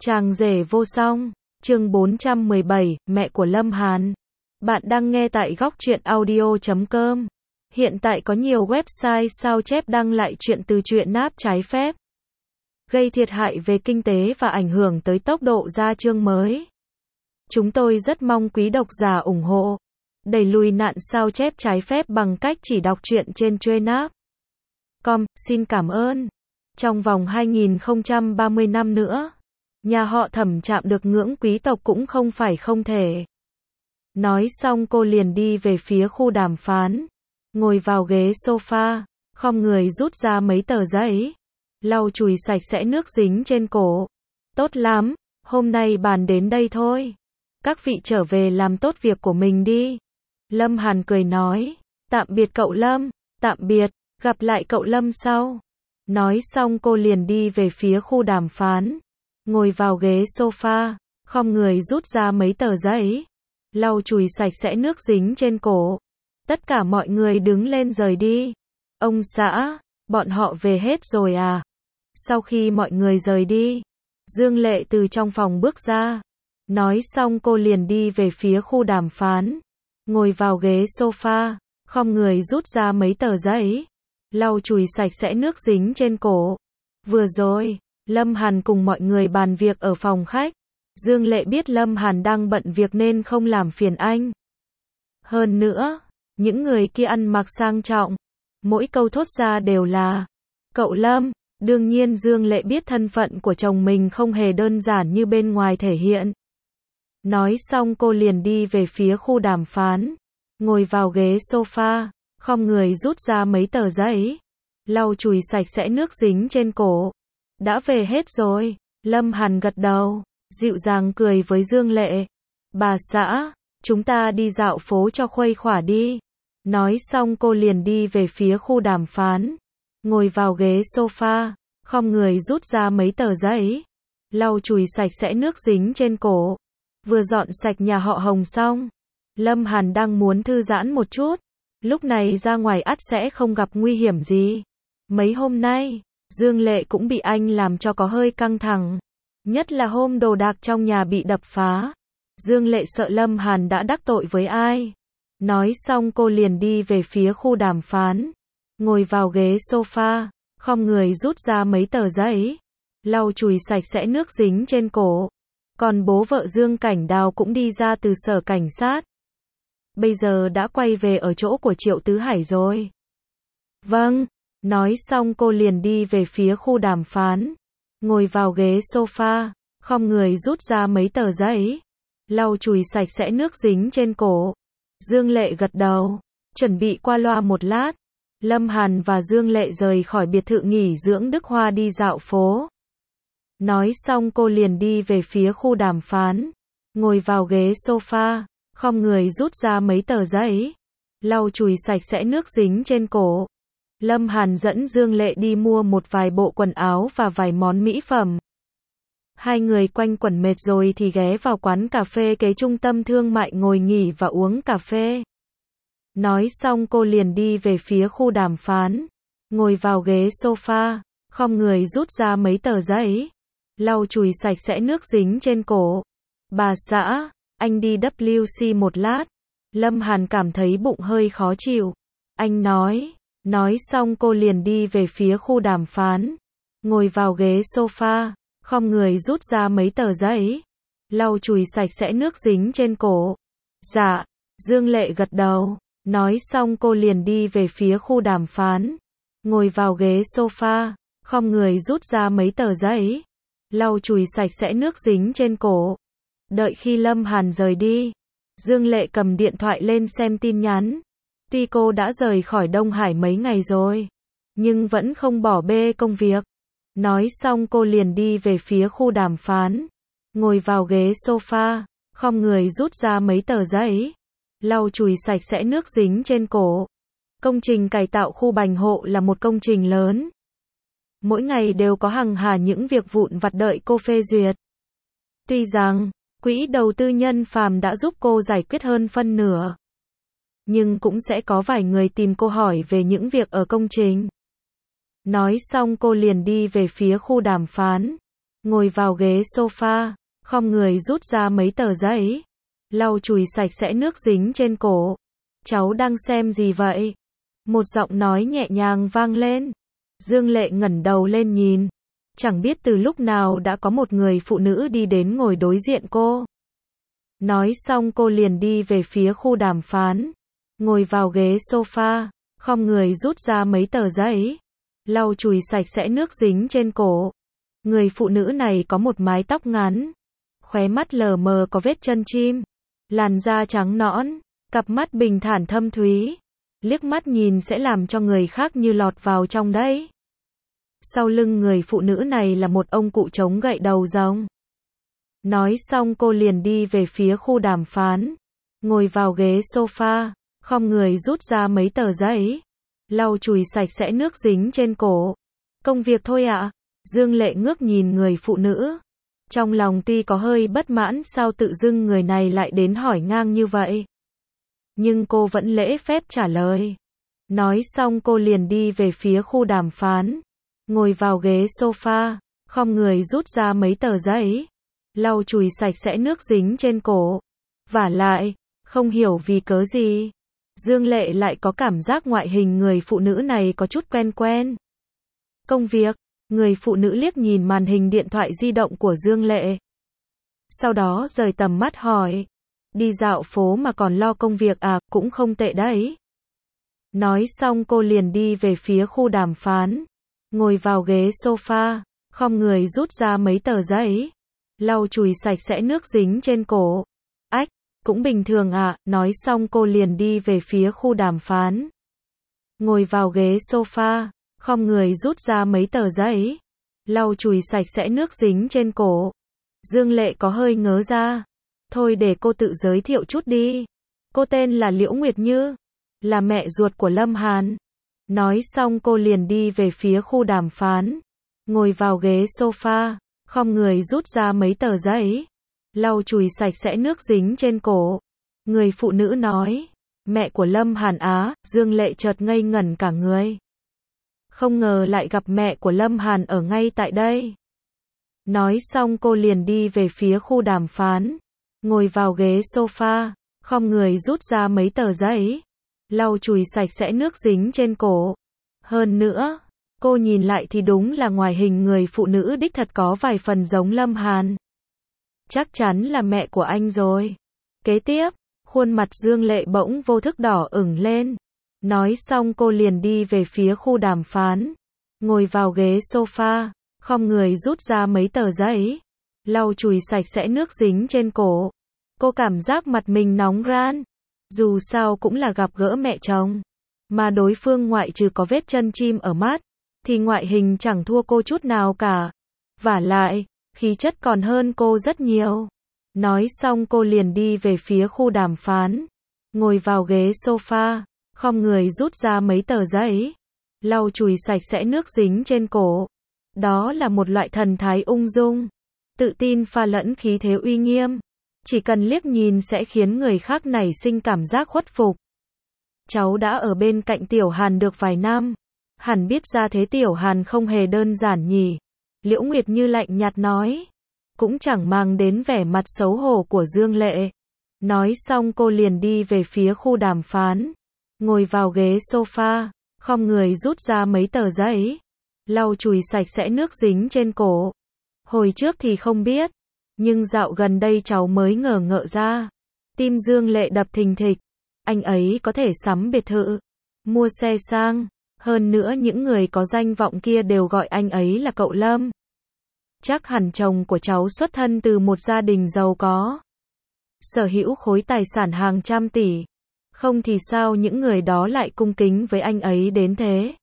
Chàng rể vô song, chương 417, mẹ của Lâm Hàn. Bạn đang nghe tại góc truyện audio.com. Hiện tại có nhiều website sao chép đăng lại chuyện từ truyện náp trái phép, gây thiệt hại về kinh tế và ảnh hưởng tới tốc độ ra chương mới. Chúng tôi rất mong quý độc giả ủng hộ, đẩy lùi nạn sao chép trái phép bằng cách chỉ đọc truyện trên truyện.com. Xin cảm ơn. Trong vòng 2030 năm nữa, nhà họ Thẩm chạm được ngưỡng quý tộc cũng không phải không thể. Nói xong cô liền đi về phía khu đàm phán, ngồi vào ghế sofa, khom người rút ra mấy tờ giấy, lau chùi sạch sẽ nước dính trên cổ. Tốt lắm, hôm nay bàn đến đây thôi. Các vị trở về làm tốt việc của mình đi. Lâm Hàn cười nói, tạm biệt cậu Lâm, tạm biệt, gặp lại cậu Lâm sau. Nói xong cô liền đi về phía khu đàm phán, ngồi vào ghế sofa, khom người rút ra mấy tờ giấy, lau chùi sạch sẽ nước dính trên cổ. Tất cả mọi người đứng lên rời đi. Ông xã, bọn họ về hết rồi à? Sau khi mọi người rời đi, Dương Lệ từ trong phòng bước ra. Nói xong cô liền đi về phía khu đàm phán, ngồi vào ghế sofa, khom người rút ra mấy tờ giấy, lau chùi sạch sẽ nước dính trên cổ. Vừa rồi, Lâm Hàn cùng mọi người bàn việc ở phòng khách. Dương Lệ biết Lâm Hàn đang bận việc nên không làm phiền anh. Hơn nữa, những người kia ăn mặc sang trọng, mỗi câu thốt ra đều là cậu Lâm. Đương nhiên Dương Lệ biết thân phận của chồng mình không hề đơn giản như bên ngoài thể hiện. Nói xong cô liền đi về phía khu đàm phán, ngồi vào ghế sofa, khom người rút ra mấy tờ giấy, lau chùi sạch sẽ nước dính trên cổ. Đã về hết rồi. Lâm Hàn gật đầu, dịu dàng cười với Dương Lệ. Bà xã, chúng ta đi dạo phố cho khuây khỏa đi. Nói xong cô liền đi về phía khu đàm phán, ngồi vào ghế sofa, khom người rút ra mấy tờ giấy, lau chùi sạch sẽ nước dính trên cổ. Vừa dọn sạch nhà họ Hồng xong, Lâm Hàn đang muốn thư giãn một chút. Lúc này ra ngoài ắt sẽ không gặp nguy hiểm gì. Mấy hôm nay, Dương Lệ cũng bị anh làm cho có hơi căng thẳng. Nhất là hôm đồ đạc trong nhà bị đập phá. Dương Lệ sợ Lâm Hàn đã đắc tội với ai. Nói xong cô liền đi về phía khu đàm phán, ngồi vào ghế sofa, khom người rút ra mấy tờ giấy, lau chùi sạch sẽ nước dính trên cổ. Còn bố vợ Dương Cảnh Đào cũng đi ra từ sở cảnh sát. Bây giờ đã quay về ở chỗ của Triệu Tứ Hải rồi. Vâng. Nói xong cô liền đi về phía khu đàm phán, ngồi vào ghế sofa, khom người rút ra mấy tờ giấy, lau chùi sạch sẽ nước dính trên cổ. Dương Lệ gật đầu, chuẩn bị qua loa một lát. Lâm Hàn và Dương Lệ rời khỏi biệt thự nghỉ dưỡng Đức Hoa đi dạo phố. Nói xong cô liền đi về phía khu đàm phán, ngồi vào ghế sofa, khom người rút ra mấy tờ giấy, lau chùi sạch sẽ nước dính trên cổ. Lâm Hàn dẫn Dương Lệ đi mua một vài bộ quần áo và vài món mỹ phẩm. Hai người quanh quẩn mệt rồi thì ghé vào quán cà phê kế trung tâm thương mại ngồi nghỉ và uống cà phê. Nói xong cô liền đi về phía khu đàm phán, ngồi vào ghế sofa, khom người rút ra mấy tờ giấy, lau chùi sạch sẽ nước dính trên cổ. Bà xã, anh đi WC một lát. Lâm Hàn cảm thấy bụng hơi khó chịu. Anh nói. Nói xong cô liền đi về phía khu đàm phán, ngồi vào ghế sofa, khom người rút ra mấy tờ giấy, lau chùi sạch sẽ nước dính trên cổ. Dạ. Dương Lệ gật đầu. Nói xong cô liền đi về phía khu đàm phán, ngồi vào ghế sofa, khom người rút ra mấy tờ giấy, lau chùi sạch sẽ nước dính trên cổ. Đợi khi Lâm Hàn rời đi, Dương Lệ cầm điện thoại lên xem tin nhắn. Tuy cô đã rời khỏi Đông Hải mấy ngày rồi, nhưng vẫn không bỏ bê công việc. Nói xong cô liền đi về phía khu đàm phán, ngồi vào ghế sofa, khom người rút ra mấy tờ giấy, lau chùi sạch sẽ nước dính trên cổ. Công trình cải tạo khu Bành Hộ là một công trình lớn. Mỗi ngày đều có hàng hà những việc vụn vặt đợi cô phê duyệt. Tuy rằng, quỹ đầu tư nhân phàm đã giúp cô giải quyết hơn phân nửa, nhưng cũng sẽ có vài người tìm cô hỏi về những việc ở công trình. Nói xong cô liền đi về phía khu đàm phán, ngồi vào ghế sofa, khom người rút ra mấy tờ giấy, lau chùi sạch sẽ nước dính trên cổ. Cháu đang xem gì vậy? Một giọng nói nhẹ nhàng vang lên. Dương Lệ ngẩng đầu lên nhìn. Chẳng biết từ lúc nào đã có một người phụ nữ đi đến ngồi đối diện cô. Nói xong cô liền đi về phía khu đàm phán. Ngồi vào ghế sofa, khom người rút ra mấy tờ giấy, lau chùi sạch sẽ nước dính trên cổ. Người phụ nữ này có một mái tóc ngắn, khóe mắt lờ mờ có vết chân chim, làn da trắng nõn, cặp mắt bình thản thâm thúy, liếc mắt nhìn sẽ làm cho người khác như lọt vào trong đấy. Sau lưng người phụ nữ này là một ông cụ chống gậy đầu rồng. Nói xong cô liền đi về phía khu đàm phán, ngồi vào ghế sofa, khom người rút ra mấy tờ giấy, lau chùi sạch sẽ nước dính trên cổ. Công việc thôi ạ. Dương Lệ ngước nhìn người phụ nữ. Trong lòng tuy có hơi bất mãn sao tự dưng người này lại đến hỏi ngang như vậy. Nhưng cô vẫn lễ phép trả lời. Nói xong cô liền đi về phía khu đàm phán, ngồi vào ghế sofa, khom người rút ra mấy tờ giấy, lau chùi sạch sẽ nước dính trên cổ. Vả lại, không hiểu vì cớ gì, Dương Lệ lại có cảm giác ngoại hình người phụ nữ này có chút quen quen. Công việc, người phụ nữ liếc nhìn màn hình điện thoại di động của Dương Lệ. Sau đó rời tầm mắt hỏi, đi dạo phố mà còn lo công việc à, cũng không tệ đấy. Nói xong cô liền đi về phía khu đàm phán, ngồi vào ghế sofa, khom người rút ra mấy tờ giấy, lau chùi sạch sẽ nước dính trên cổ. Ách, cũng bình thường ạ. Nói xong cô liền đi về phía khu đàm phán, ngồi vào ghế sofa, khom người rút ra mấy tờ giấy, lau chùi sạch sẽ nước dính trên cổ. Dương Lệ có hơi ngớ ra. Thôi để cô tự giới thiệu chút đi. Cô tên là Liễu Nguyệt Như, là mẹ ruột của Lâm Hàn. Nói xong cô liền đi về phía khu đàm phán, ngồi vào ghế sofa, khom người rút ra mấy tờ giấy, lau chùi sạch sẽ nước dính trên cổ. Người phụ nữ nói, mẹ của Lâm Hàn á. Dương Lệ chợt ngây ngẩn cả người. Không ngờ lại gặp mẹ của Lâm Hàn ở ngay tại đây. Nói xong cô liền đi về phía khu đàm phán, ngồi vào ghế sofa, khom người rút ra mấy tờ giấy, lau chùi sạch sẽ nước dính trên cổ. Hơn nữa, cô nhìn lại thì đúng là ngoại hình người phụ nữ đích thật có vài phần giống Lâm Hàn. Chắc chắn là mẹ của anh rồi. Kế tiếp, khuôn mặt Dương Lệ bỗng vô thức đỏ ửng lên. Nói xong cô liền đi về phía khu đàm phán, ngồi vào ghế sofa, khom người rút ra mấy tờ giấy, lau chùi sạch sẽ nước dính trên cổ. Cô cảm giác mặt mình nóng ran. Dù sao cũng là gặp gỡ mẹ chồng, mà đối phương ngoại trừ có vết chân chim ở mắt, thì ngoại hình chẳng thua cô chút nào cả. Vả lại, khí chất còn hơn cô rất nhiều. Nói xong cô liền đi về phía khu đàm phán, ngồi vào ghế sofa, khom người rút ra mấy tờ giấy, lau chùi sạch sẽ nước dính trên cổ. Đó là một loại thần thái ung dung, tự tin pha lẫn khí thế uy nghiêm. Chỉ cần liếc nhìn sẽ khiến người khác nảy sinh cảm giác khuất phục. Cháu đã ở bên cạnh Tiểu Hàn được vài năm, hẳn biết ra thế Tiểu Hàn không hề đơn giản nhỉ. Liễu Nguyệt Như lạnh nhạt nói, cũng chẳng mang đến vẻ mặt xấu hổ của Dương Lệ. Nói xong cô liền đi về phía khu đàm phán, ngồi vào ghế sofa, khom người rút ra mấy tờ giấy, lau chùi sạch sẽ nước dính trên cổ. Hồi trước thì không biết, nhưng dạo gần đây cháu mới ngờ ngợ ra. Tim Dương Lệ đập thình thịch. Anh ấy có thể sắm biệt thự, mua xe sang, hơn nữa những người có danh vọng kia đều gọi anh ấy là cậu Lâm. Chắc hẳn chồng của cháu xuất thân từ một gia đình giàu có, sở hữu khối tài sản hàng trăm tỷ. Không thì sao những người đó lại cung kính với anh ấy đến thế.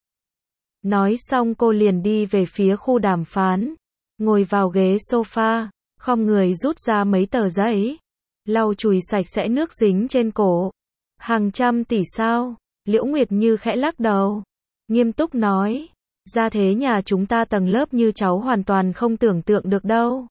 Nói xong cô liền đi về phía khu đàm phán, ngồi vào ghế sofa, khom người rút ra mấy tờ giấy, lau chùi sạch sẽ nước dính trên cổ. Hàng trăm tỷ sao? Liễu Nguyệt Như khẽ lắc đầu, nghiêm túc nói, gia thế nhà chúng ta tầng lớp như cháu hoàn toàn không tưởng tượng được đâu.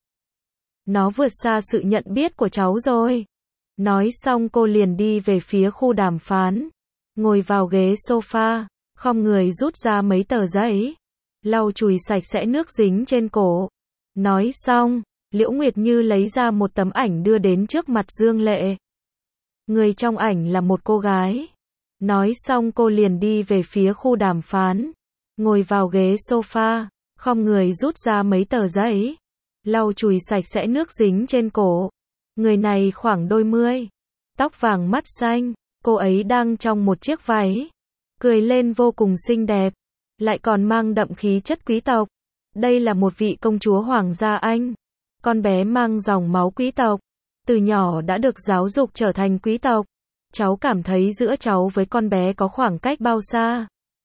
Nó vượt xa sự nhận biết của cháu rồi. Nói xong cô liền đi về phía khu đàm phán, ngồi vào ghế sofa, khom người rút ra mấy tờ giấy, lau chùi sạch sẽ nước dính trên cổ. Nói xong, Liễu Nguyệt Như lấy ra một tấm ảnh đưa đến trước mặt Dương Lệ. Người trong ảnh là một cô gái. Nói xong cô liền đi về phía khu đàm phán, ngồi vào ghế sofa, khom người rút ra mấy tờ giấy, lau chùi sạch sẽ nước dính trên cổ. Người này khoảng đôi mươi, tóc vàng mắt xanh, cô ấy đang trong một chiếc váy, cười lên vô cùng xinh đẹp, lại còn mang đậm khí chất quý tộc. Đây là một vị công chúa hoàng gia Anh, con bé mang dòng máu quý tộc, từ nhỏ đã được giáo dục trở thành quý tộc. Cháu cảm thấy giữa cháu với con bé có khoảng cách bao xa?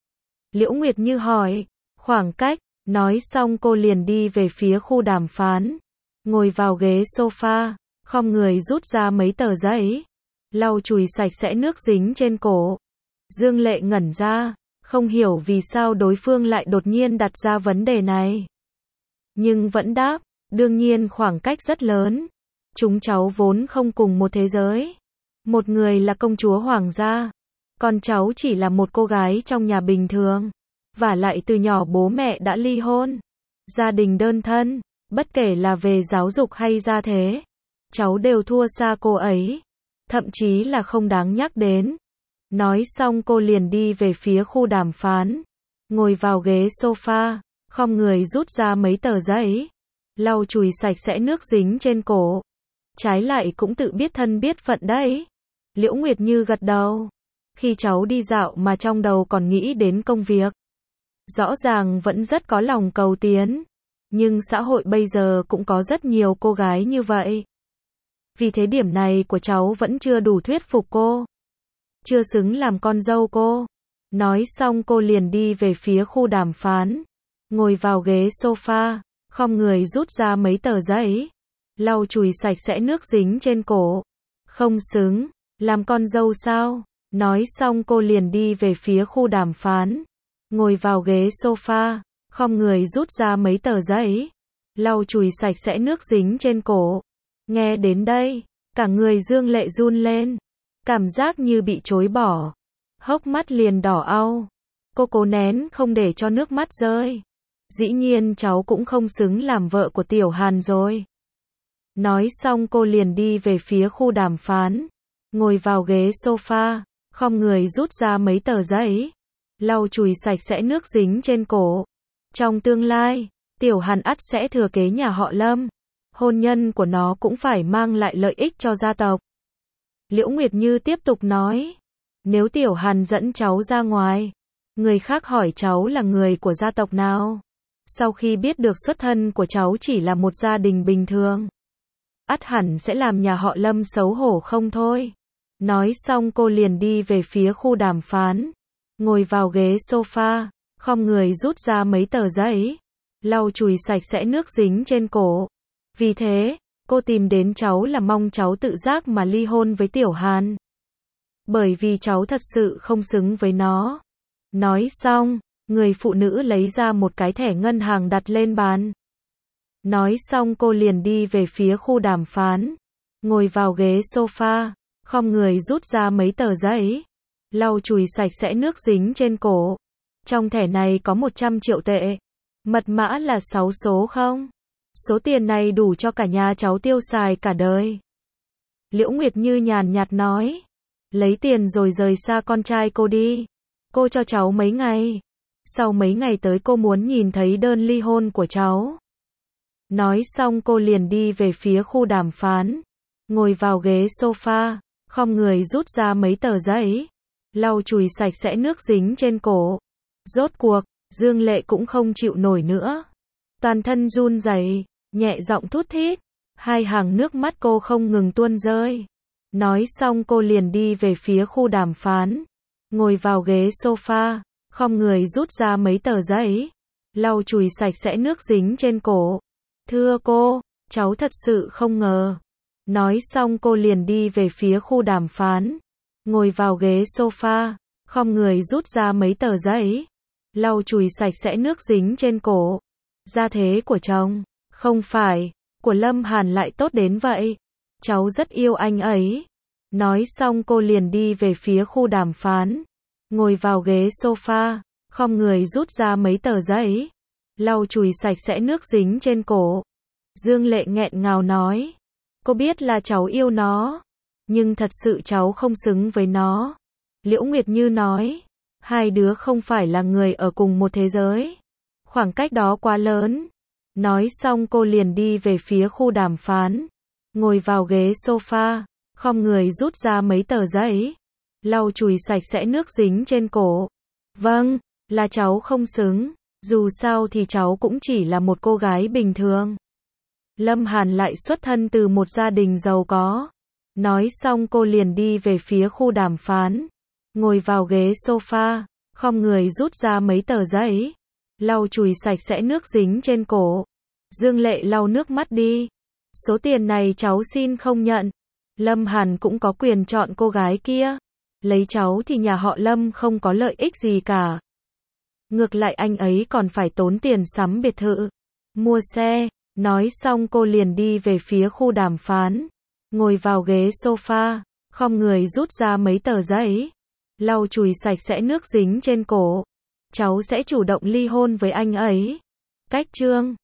Liễu Nguyệt Như hỏi. Khoảng cách. Nói xong cô liền đi về phía khu đàm phán, ngồi vào ghế sofa, khom người rút ra mấy tờ giấy, lau chùi sạch sẽ nước dính trên cổ. Dương Lệ ngẩn ra, không hiểu vì sao đối phương lại đột nhiên đặt ra vấn đề này. Nhưng vẫn đáp, đương nhiên khoảng cách rất lớn. Chúng cháu vốn không cùng một thế giới. Một người là công chúa hoàng gia, còn cháu chỉ là một cô gái trong nhà bình thường. Vả lại từ nhỏ bố mẹ đã ly hôn. Gia đình đơn thân, bất kể là về giáo dục hay gia thế, cháu đều thua xa cô ấy. Thậm chí là không đáng nhắc đến. Nói xong cô liền đi về phía khu đàm phán, ngồi vào ghế sofa, khom người rút ra mấy tờ giấy, lau chùi sạch sẽ nước dính trên cổ. Trái lại cũng tự biết thân biết phận đấy. Liễu Nguyệt Như gật đầu. Khi cháu đi dạo mà trong đầu còn nghĩ đến công việc. Rõ ràng vẫn rất có lòng cầu tiến. Nhưng xã hội bây giờ cũng có rất nhiều cô gái như vậy. Vì thế điểm này của cháu vẫn chưa đủ thuyết phục cô. Chưa xứng làm con dâu cô. Nói xong cô liền đi về phía khu đàm phán, ngồi vào ghế sofa, khom người rút ra mấy tờ giấy, lau chùi sạch sẽ nước dính trên cổ. Không xứng, làm con dâu sao? Nói xong cô liền đi về phía khu đàm phán, ngồi vào ghế sofa, khom người rút ra mấy tờ giấy, lau chùi sạch sẽ nước dính trên cổ. Nghe đến đây, cả người Dương Lệ run lên, cảm giác như bị chối bỏ, hốc mắt liền đỏ au. Cô cố nén không để cho nước mắt rơi. Dĩ nhiên cháu cũng không xứng làm vợ của Tiểu Hàn rồi. Nói xong cô liền đi về phía khu đàm phán, ngồi vào ghế sofa, khom người rút ra mấy tờ giấy, lau chùi sạch sẽ nước dính trên cổ. Trong tương lai, Tiểu Hàn ắt sẽ thừa kế nhà họ Lâm. Hôn nhân của nó cũng phải mang lại lợi ích cho gia tộc. Liễu Nguyệt Như tiếp tục nói, nếu Tiểu Hàn dẫn cháu ra ngoài, người khác hỏi cháu là người của gia tộc nào, sau khi biết được xuất thân của cháu chỉ là một gia đình bình thường, ắt hẳn sẽ làm nhà họ Lâm xấu hổ không thôi. Nói xong cô liền đi về phía khu đàm phán, ngồi vào ghế sofa, khom người rút ra mấy tờ giấy, lau chùi sạch sẽ nước dính trên cổ. Vì thế, cô tìm đến cháu là mong cháu tự giác mà ly hôn với Tiểu Hàn. Bởi vì cháu thật sự không xứng với nó. Nói xong, người phụ nữ lấy ra một cái thẻ ngân hàng đặt lên bàn. Nói xong cô liền đi về phía khu đàm phán, ngồi vào ghế sofa, khom người rút ra mấy tờ giấy, lau chùi sạch sẽ nước dính trên cổ. Trong thẻ này có 100 triệu tệ. Mật mã là 6 số không? Số tiền này đủ cho cả nhà cháu tiêu xài cả đời. Liễu Nguyệt Như nhàn nhạt nói. Lấy tiền rồi rời xa con trai cô đi. Cô cho cháu mấy ngày. Sau mấy ngày tới cô muốn nhìn thấy đơn ly hôn của cháu. Nói xong cô liền đi về phía khu đàm phán, ngồi vào ghế sofa, khom người rút ra mấy tờ giấy, lau chùi sạch sẽ nước dính trên cổ. Rốt cuộc, Dương Lệ cũng không chịu nổi nữa. Toàn thân run rẩy, nhẹ giọng thút thít, hai hàng nước mắt cô không ngừng tuôn rơi. Nói xong cô liền đi về phía khu đàm phán, ngồi vào ghế sofa, khom người rút ra mấy tờ giấy, lau chùi sạch sẽ nước dính trên cổ. Thưa cô, cháu thật sự không ngờ. Nói xong cô liền đi về phía khu đàm phán, ngồi vào ghế sofa, khom người rút ra mấy tờ giấy, lau chùi sạch sẽ nước dính trên cổ. Gia thế của chồng, không phải, của Lâm Hàn lại tốt đến vậy. Cháu rất yêu anh ấy. Nói xong cô liền đi về phía khu đàm phán, ngồi vào ghế sofa, khom người rút ra mấy tờ giấy, lau chùi sạch sẽ nước dính trên cổ. Dương Lệ nghẹn ngào nói. Cô biết là cháu yêu nó, nhưng thật sự cháu không xứng với nó. Liễu Nguyệt Như nói. Hai đứa không phải là người ở cùng một thế giới. Khoảng cách đó quá lớn. Nói xong cô liền đi về phía khu đàm phán. Ngồi vào ghế sofa, khom người rút ra mấy tờ giấy. Lau chùi sạch sẽ nước dính trên cổ. Vâng, là cháu không xứng. Dù sao thì cháu cũng chỉ là một cô gái bình thường. Lâm Hàn lại xuất thân từ một gia đình giàu có. Nói xong cô liền đi về phía khu đàm phán. Ngồi vào ghế sofa, khom người rút ra mấy tờ giấy. Lau chùi sạch sẽ nước dính trên cổ. Dương Lệ lau nước mắt đi. Số tiền này cháu xin không nhận. Lâm Hàn cũng có quyền chọn cô gái kia. Lấy cháu thì nhà họ Lâm không có lợi ích gì cả. Ngược lại anh ấy còn phải tốn tiền sắm biệt thự, mua xe. Nói xong cô liền đi về phía khu đàm phán. Ngồi vào ghế sofa, khom người rút ra mấy tờ giấy. Lau chùi sạch sẽ nước dính trên cổ. Cháu sẽ chủ động ly hôn với anh ấy. Cách chương